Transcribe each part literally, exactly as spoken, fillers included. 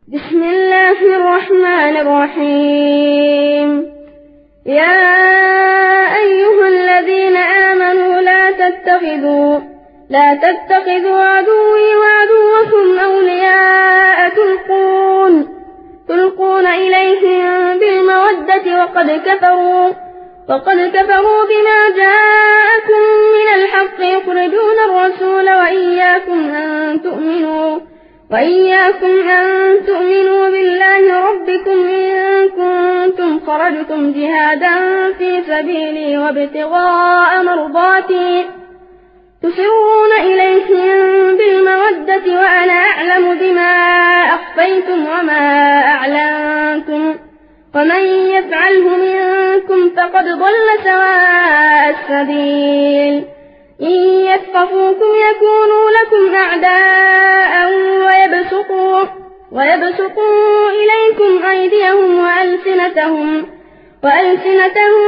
بسم الله الرحمن الرحيم. يا أيها الذين آمنوا لا تتخذوا لا تتخذوا عدوي وعدوكم أولياء تلقون تلقون إليهم بالمودة وقد كفروا وقد كفروا بما جاءكم من الحق يخرجون الرسول وإياكم أن تؤمنوا وإياكم أن تؤمنوا بالله ربكم إن كنتم خرجتم جهادا في سبيلي وابتغاء مرضاتي تسرون إليهم بالمودة وأنا أعلم بما أخفيتم وما أعلنتم ومن يفعله منكم فقد ضل سواء السبيل. إن يثقفوكم يكونوا لكم أعداء ويبسطوا, ويبسطوا إليكم أيديهم وألسنتهم, وألسنتهم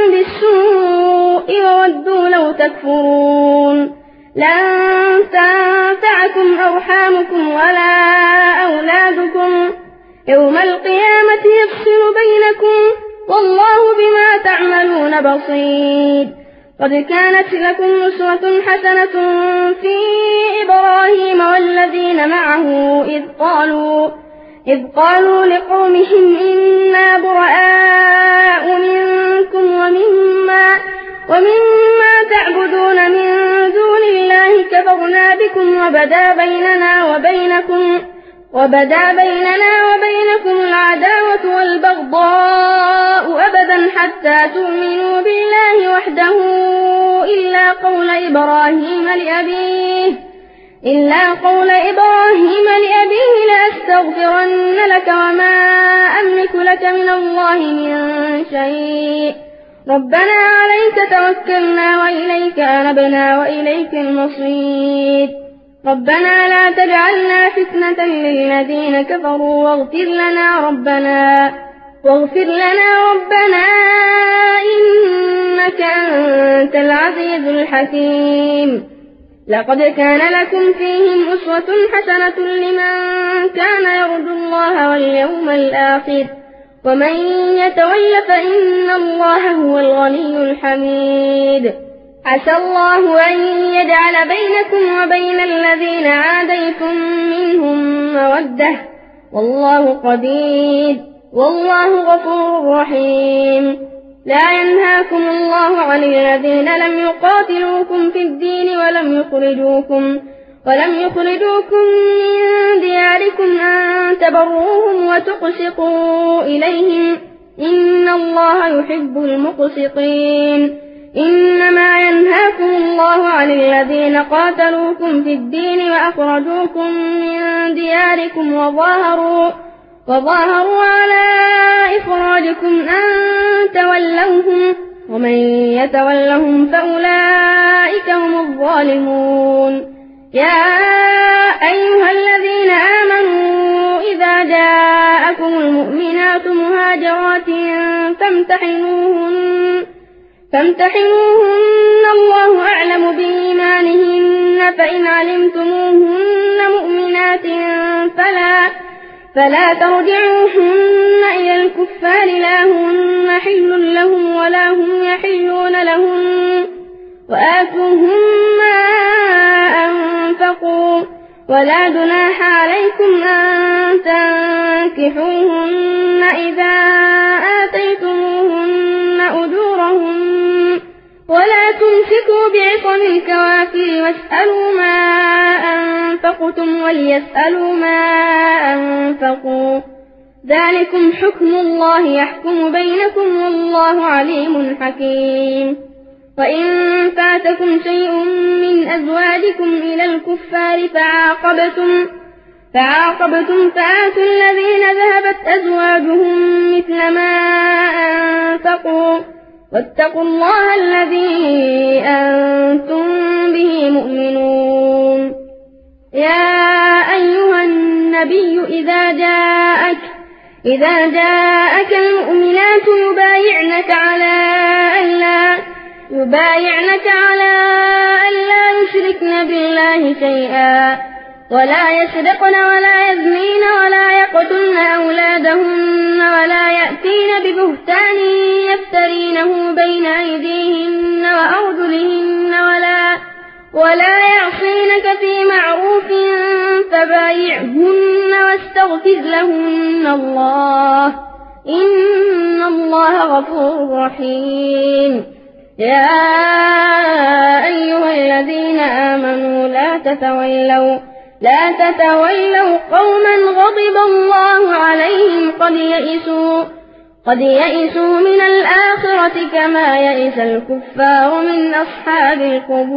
بالسوء وودوا لو تكفرون. لن تنفعكم أرحامكم ولا أولادكم يوم القيامة يفصل بينكم والله بما تعملون بصير. قد كانت لكم أسوة حسنة في إبراهيم والذين معه إذ قالوا, إذ قالوا لقومهم إنا براء منكم ومما, ومما تعبدون من دون الله كفرنا بكم وبدا بيننا وبينكم وبدا بيننا وبينكم العداوة والبغضاء أبدا حتى تؤمنوا بالله وحده إلا قول إبراهيم لأبيه إلا قول إبراهيم لأبيه لأستغفرن لك وما أملك لك من الله من شيء ربنا عليك توكلنا وإليك أنبنا وإليك المصير. ربنا لا تجعلنا فتنة للذين كفروا واغفر لنا ربنا واغفر لنا ربنا إنك أنت العزيز الحكيم. لقد كان لكم فيهم أسوة حسنة لمن كان يرجو الله واليوم الآخر ومن يتول فإن الله هو الغني الحميد. عسى الله أن يجعل بينكم وبين الذين عاديتم منهم مودة والله قدير والله غفور رحيم. لا ينهاكم الله عن الذين لم يقاتلوكم في الدين ولم يخرجوكم ولم يخرجوكم من دياركم أن تبروهم وتقسطوا إليهم إن الله يحب المقسطين. إنما ينهاكم الله عن الذين قاتلوكم في الدين وأخرجوكم من دياركم وظاهروا, وظاهروا على إخراجكم أن تولوهم ومن يتولهم فأولئك هم الظالمون. يا أيها الذين آمنوا إذا جاءكم المؤمنات مهاجرات فامتحنوهن فامتحنوهن الله أعلم بإيمانهن فإن علمتموهن مؤمنات فلا, فلا ترجعوهن إلى الكفار لا هن حل لهم ولا هم يحلون لهم وآتوهم ما أنفقوا ولا جناح عليكم أن تنكحوهن إذا آتيتموهن أجورهن ولا تمسكوا بعصم الكوافر واسألوا ما أنفقتم وليسألوا ما أنفقوا ذلكم حكم الله يحكم بينكم والله عليم حكيم. وإن فاتكم شيء من أزواجكم إلى الكفار فعاقبتم فعاقبتم فآتوا الذين ذهبت أزواجهم مثل ما أنفقوا واتقوا الله الذي أنتم به مؤمنون. يا أيها النبي إذا جاءك إذا جاءك المؤمنات يبايعنك على ألا يبايعنك على ألا يشركن بالله شيئا ولا يسرقن ولا يزنين ولا يقتلن بهتان يفترينه بين أيديهن وأرجلهن ولا, ولا يعصينك في معروف فبايعهن واستغفر لهن الله إن الله غفور رحيم. يا أيها الذين آمنوا لا تتولوا لا تتولوا قوما غضب الله عليهم قد يئسوا قد يئسوا من الآخرة كما يئس الكفار من أصحاب القبور.